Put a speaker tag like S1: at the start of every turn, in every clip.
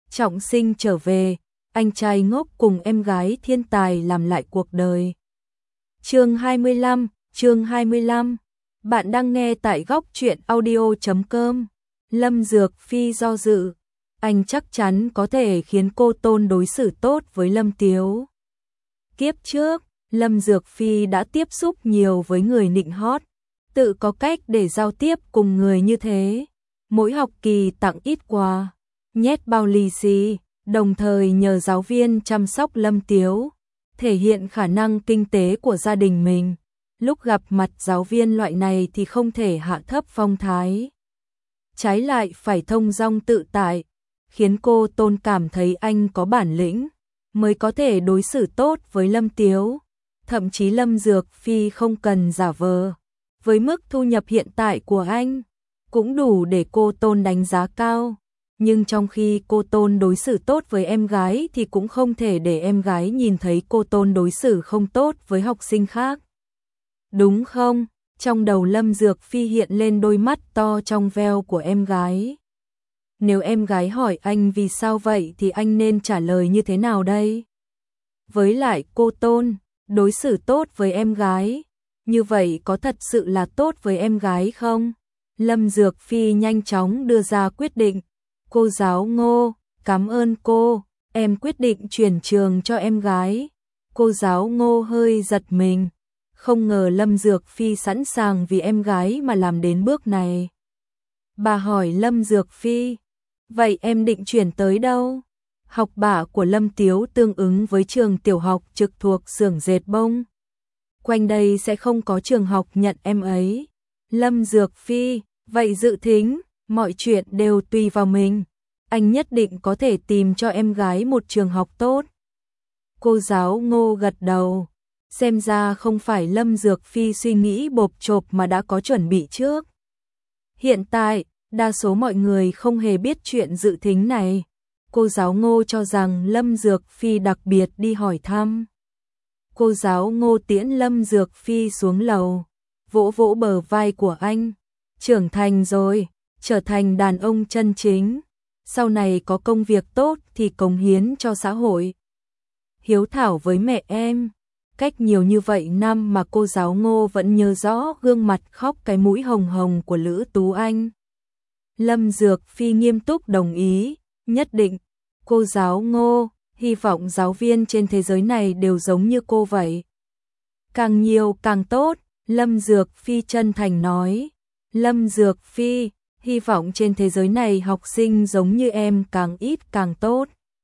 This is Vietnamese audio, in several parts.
S1: trọng sinh trở về, anh trai ngốc cùng em gái thiên tài làm lại cuộc đời. Chương 25. Bạn đang nghe tại góc truyện audio.com. Lâm Dược Phi do dự, anh chắc chắn có thể khiến cô Tôn đối xử tốt với Lâm Tiếu. Kiếp trước, Lâm Dược Phi đã tiếp xúc nhiều với người nịnh hót, tự có cách để giao tiếp cùng người như thế. Mỗi học kỳ tặng ít quà, nhét bao lì xì, đồng thời nhờ giáo viên chăm sóc Lâm Tiếu, thể hiện khả năng kinh tế của gia đình mình. Lúc gặp mặt giáo viên loại này thì không thể hạ thấp phong thái, trái lại phải thông dong tự tại, khiến cô Tôn cảm thấy anh có bản lĩnh, mới có thể đối xử tốt với Lâm Tiếu. Thậm chí Lâm Dược Phi không cần giả vờ, với mức thu nhập hiện tại của anh, cũng đủ để cô Tôn đánh giá cao. Nhưng trong khi cô Tôn đối xử tốt với em gái thì cũng không thể để em gái nhìn thấy cô Tôn đối xử không tốt với học sinh khác. Đúng không? Trong đầu Lâm Dược Phi hiện lên đôi mắt to trong veo của em gái. Nếu em gái hỏi anh vì sao vậy thì anh nên trả lời như thế nào đây? Với lại cô Tôn đối xử tốt với em gái, như vậy có thật sự là tốt với em gái không? Lâm Dược Phi nhanh chóng đưa ra quyết định. Cô giáo Ngô, cảm ơn cô, em quyết định chuyển trường cho em gái. Cô giáo Ngô hơi giật mình, không ngờ Lâm Dược Phi sẵn sàng vì em gái mà làm đến bước này. Bà hỏi Lâm Dược Phi, vậy em định chuyển tới đâu? Học bạ của Lâm Tiếu tương ứng với trường tiểu học trực thuộc xưởng dệt bông. Quanh đây sẽ không có trường học nhận em ấy. Lâm Dược Phi, vậy dự thính, mọi chuyện đều tùy vào mình. Anh nhất định có thể tìm cho em gái một trường học tốt. Cô giáo Ngô gật đầu. Xem ra không phải Lâm Dược Phi suy nghĩ bộp chộp mà đã có chuẩn bị trước. Hiện tại, đa số mọi người không hề biết chuyện dự thính này. Cô giáo Ngô cho rằng Lâm Dược Phi đặc biệt đi hỏi thăm. Cô giáo Ngô tiễn Lâm Dược Phi xuống lầu, vỗ vỗ bờ vai của anh. Trưởng thành rồi, trở thành đàn ông chân chính. Sau này có công việc tốt thì cống hiến cho xã hội. Hiếu thảo với mẹ em. Cách nhiều như vậy năm mà cô giáo Ngô vẫn nhớ rõ gương mặt khóc cái mũi hồng hồng của Lữ Tú Anh. Lâm Dược Phi nghiêm túc đồng ý, nhất định. Cô giáo Ngô, hy vọng giáo viên trên thế giới này đều giống như cô vậy. Càng nhiều càng tốt, Lâm Dược Phi chân thành nói. Lâm Dược Phi, hy vọng trên thế giới này học sinh giống như em càng ít càng tốt.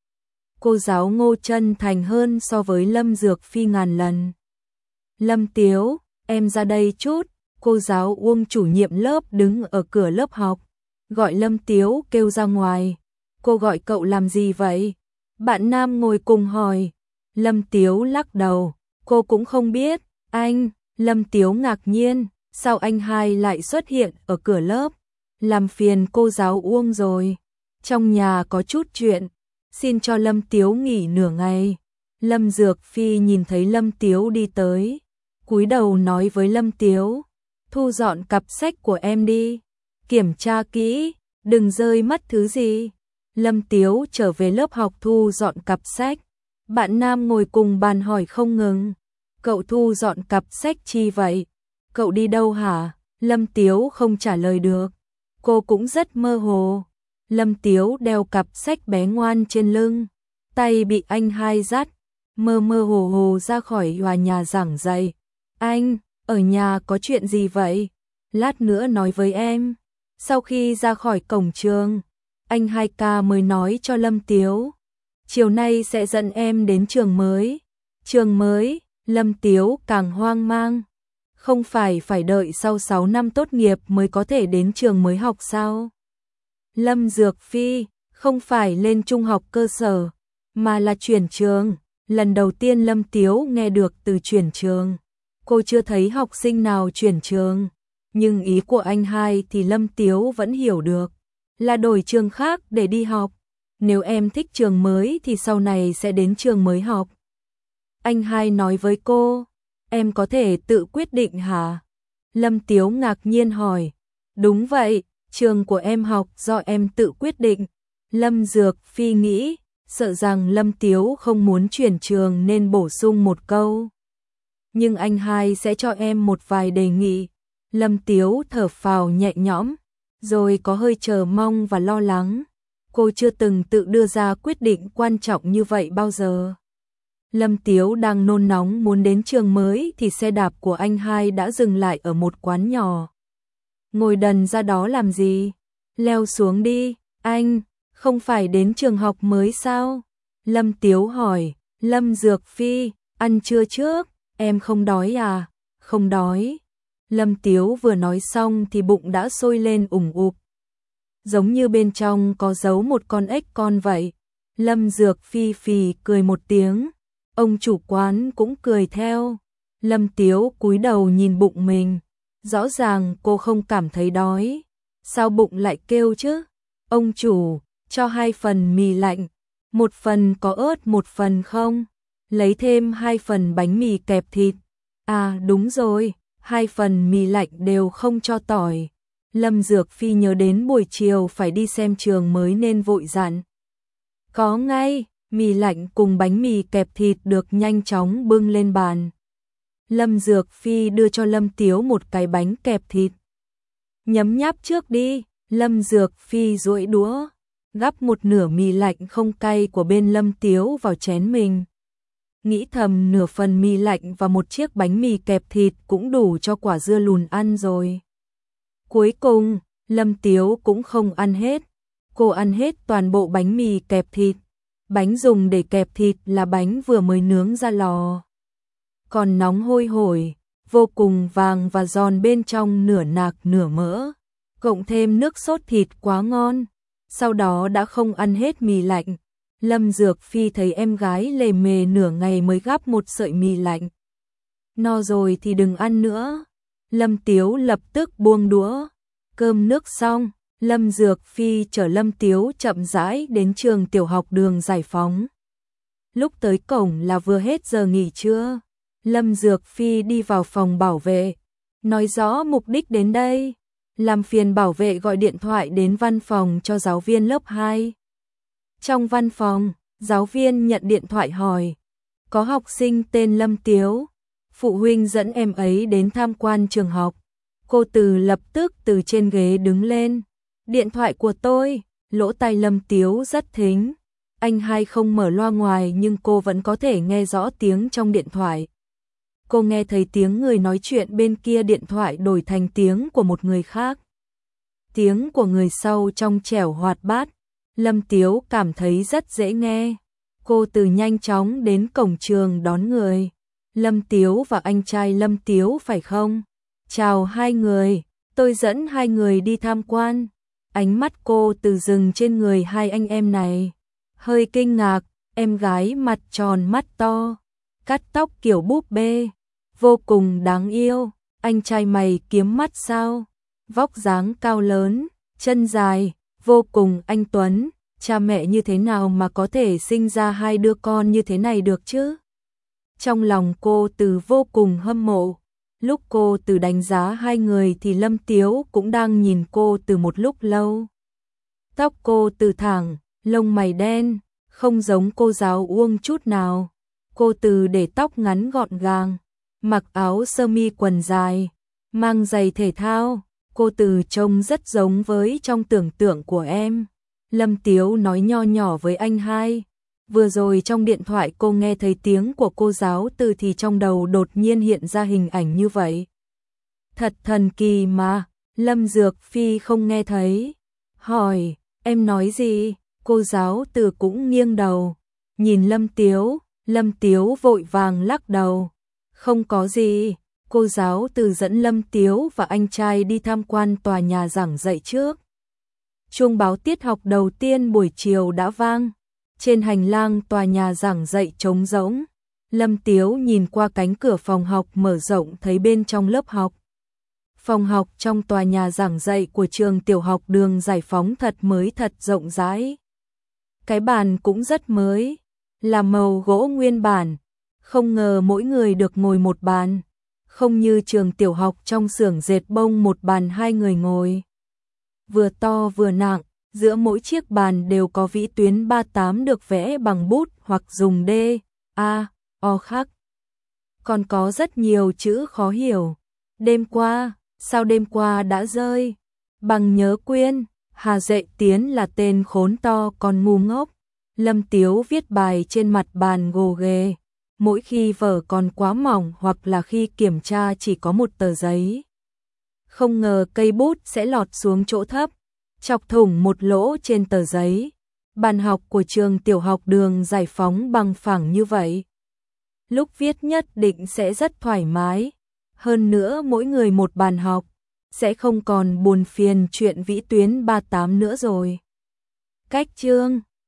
S1: Cô giáo Ngô chân thành hơn so với Lâm Dược Phi ngàn lần. Lâm Tiếu, em ra đây chút. Cô giáo Uông chủ nhiệm lớp đứng ở cửa lớp học, gọi Lâm Tiếu kêu ra ngoài. Cô gọi cậu làm gì vậy? Bạn nam ngồi cùng hỏi. Lâm Tiếu lắc đầu, cô cũng không biết. Anh, Lâm Tiếu ngạc nhiên, sao anh hai lại xuất hiện ở cửa lớp? Làm phiền cô giáo Uông rồi. Trong nhà có chút chuyện, xin cho Lâm Tiếu nghỉ nửa ngày. Lâm Dược Phi nhìn thấy Lâm Tiếu đi tới, cúi đầu nói với Lâm Tiếu, thu dọn cặp sách của em đi, kiểm tra kỹ, đừng rơi mất thứ gì. Lâm Tiếu trở về lớp học thu dọn cặp sách. Bạn nam ngồi cùng bàn hỏi không ngừng, cậu thu dọn cặp sách chi vậy? Cậu đi đâu hả? Lâm Tiếu không trả lời được. Cô cũng rất mơ hồ. Lâm Tiếu đeo cặp sách bé ngoan trên lưng, tay bị anh hai dắt, mơ mơ hồ hồ ra khỏi tòa nhà giảng dạy. Anh, ở nhà có chuyện gì vậy? Lát nữa nói với em. Sau khi ra khỏi cổng trường, anh hai ca mới nói cho Lâm Tiếu, chiều nay sẽ dẫn em đến trường mới. Trường mới? Lâm Tiếu càng hoang mang. Không phải đợi sau 6 năm tốt nghiệp mới có thể đến trường mới học sao? Lâm Dược Phi, không phải lên trung học cơ sở, mà là chuyển trường. Lần đầu tiên Lâm Tiếu nghe được từ chuyển trường. Cô chưa thấy học sinh nào chuyển trường, nhưng ý của anh hai thì Lâm Tiếu vẫn hiểu được, là đổi trường khác để đi học. Nếu em thích trường mới thì sau này sẽ đến trường mới học. Anh hai nói với cô, em có thể tự quyết định hả? Lâm Tiếu ngạc nhiên hỏi, đúng vậy, trường của em học do em tự quyết định. Lâm Dược Phi nghĩ, sợ rằng Lâm Tiếu không muốn chuyển trường nên bổ sung một câu. Nhưng anh hai sẽ cho em một vài đề nghị. Lâm Tiếu thở phào nhẹ nhõm, rồi có hơi chờ mong và lo lắng. Cô chưa từng tự đưa ra quyết định quan trọng như vậy bao giờ. Lâm Tiếu đang nôn nóng muốn đến trường mới thì xe đạp của anh hai đã dừng lại ở một quán nhỏ. Ngồi đần ra đó làm gì? Leo xuống đi, anh, không phải đến trường học mới sao? Lâm Tiếu hỏi. Lâm Dược Phi, ăn trưa trước, em không đói à? Không đói. Lâm Tiếu vừa nói xong thì bụng đã sôi lên ủng ục. Giống như bên trong có giấu một con ếch con vậy. Lâm Dược Phi phì cười một tiếng. Ông chủ quán cũng cười theo. Lâm Tiếu cúi đầu nhìn bụng mình. Rõ ràng cô không cảm thấy đói. Sao bụng lại kêu chứ? Ông chủ, cho 2 phần mì lạnh. 1 phần có ớt 1 phần không? Lấy thêm 2 phần bánh mì kẹp thịt. À đúng rồi, 2 phần mì lạnh đều không cho tỏi. Lâm Dược Phi nhớ đến buổi chiều phải đi xem trường mới nên vội dặn. Có ngay, mì lạnh cùng bánh mì kẹp thịt được nhanh chóng bưng lên bàn. Lâm Dược Phi đưa cho Lâm Tiếu một cái bánh kẹp thịt. Nhấm nháp trước đi. Lâm Dược Phi duỗi đũa, gắp một nửa mì lạnh không cay của bên Lâm Tiếu vào chén mình. Nghĩ thầm nửa phần mì lạnh và một chiếc bánh mì kẹp thịt cũng đủ cho quả dưa lùn ăn rồi. Cuối cùng, Lâm Tiếu cũng không ăn hết. Cô ăn hết toàn bộ bánh mì kẹp thịt. Bánh dùng để kẹp thịt là bánh vừa mới nướng ra lò. Còn nóng hôi hổi, vô cùng vàng và giòn bên trong nửa nạc nửa mỡ. Cộng thêm nước sốt thịt quá ngon. Sau đó đã không ăn hết mì lạnh. Lâm Dược Phi thấy em gái lề mề nửa ngày mới gắp một sợi mì lạnh. No rồi thì đừng ăn nữa. Lâm Tiếu lập tức buông đũa. Cơm nước xong, Lâm Dược Phi chở Lâm Tiếu chậm rãi đến trường tiểu học Đường Giải Phóng. Lúc tới cổng là vừa hết giờ nghỉ trưa. Lâm Dược Phi đi vào phòng bảo vệ, nói rõ mục đích đến đây. Làm phiền bảo vệ gọi điện thoại đến văn phòng cho giáo viên lớp 2. Trong văn phòng, giáo viên nhận điện thoại hỏi. Có học sinh tên Lâm Tiếu. Phụ huynh dẫn em ấy đến tham quan trường học. Cô Từ lập tức từ trên ghế đứng lên. Điện thoại của tôi. Lỗ tai Lâm Tiếu rất thính. Anh hai không mở loa ngoài nhưng cô vẫn có thể nghe rõ tiếng trong điện thoại. Cô nghe thấy tiếng người nói chuyện bên kia điện thoại đổi thành tiếng của một người khác. Tiếng của người sau trong trẻo hoạt bát. Lâm Tiếu cảm thấy rất dễ nghe. Cô Từ nhanh chóng đến cổng trường đón người. Lâm Tiếu và anh trai Lâm Tiếu phải không? Chào hai người, tôi dẫn hai người đi tham quan. Ánh mắt cô Từ dừng trên người hai anh em này. Hơi kinh ngạc, em gái mặt tròn mắt to, cắt tóc kiểu búp bê, vô cùng đáng yêu. Anh trai mày kiếm mắt sao? Vóc dáng cao lớn, chân dài, vô cùng anh tuấn. Cha mẹ như thế nào mà có thể sinh ra hai đứa con như thế này được chứ? Trong lòng cô Từ vô cùng hâm mộ. Lúc cô Từ đánh giá hai người thì Lâm Tiếu cũng đang nhìn cô Từ một lúc lâu. Tóc cô Từ thẳng, lông mày đen, không giống cô giáo Uông chút nào. Cô Từ để tóc ngắn gọn gàng, mặc áo sơ mi quần dài, mang giày thể thao. Cô Từ trông rất giống với trong tưởng tượng của em. Lâm Tiếu nói nho nhỏ với anh hai. Vừa rồi trong điện thoại cô nghe thấy tiếng của cô giáo Từ thì trong đầu đột nhiên hiện ra hình ảnh như vậy. Thật thần kỳ mà. Lâm Dược Phi không nghe thấy. Hỏi, em nói gì? Cô giáo Từ cũng nghiêng đầu. Nhìn Lâm Tiếu. Lâm Tiếu vội vàng lắc đầu. Không có gì. Cô giáo Từ dẫn Lâm Tiếu và anh trai đi tham quan tòa nhà giảng dạy trước. Chuông báo tiết học đầu tiên buổi chiều đã vang. Trên hành lang tòa nhà giảng dạy trống rỗng. Lâm Tiếu nhìn qua cánh cửa phòng học mở rộng thấy bên trong lớp học. Phòng học trong tòa nhà giảng dạy của trường tiểu học Đường Giải Phóng thật mới thật rộng rãi. Cái bàn cũng rất mới, là màu gỗ nguyên bản. Không ngờ mỗi người được ngồi một bàn. Không như trường tiểu học trong xưởng dệt bông một bàn hai người ngồi. Vừa to vừa nặng, Giữa mỗi chiếc bàn đều có vĩ tuyến 38 được vẽ bằng bút hoặc dùng D, A, O khắc. Còn có rất nhiều chữ khó hiểu. Đêm qua, sao đêm qua đã rơi? Bằng nhớ quên, Hà Dệ Tiến là tên khốn to còn ngu ngốc. Lâm Tiếu viết bài trên mặt bàn gồ ghề. Mỗi khi vở còn quá mỏng hoặc là khi kiểm tra chỉ có một tờ giấy. Không ngờ cây bút sẽ lọt xuống chỗ thấp, chọc thủng một lỗ trên tờ giấy. Bàn học của trường tiểu học Đường Giải Phóng bằng phẳng như vậy. Lúc viết nhất định sẽ rất thoải mái. Hơn nữa mỗi người một bàn học, sẽ không còn buồn phiền chuyện vĩ tuyến 38 nữa rồi. Cách chương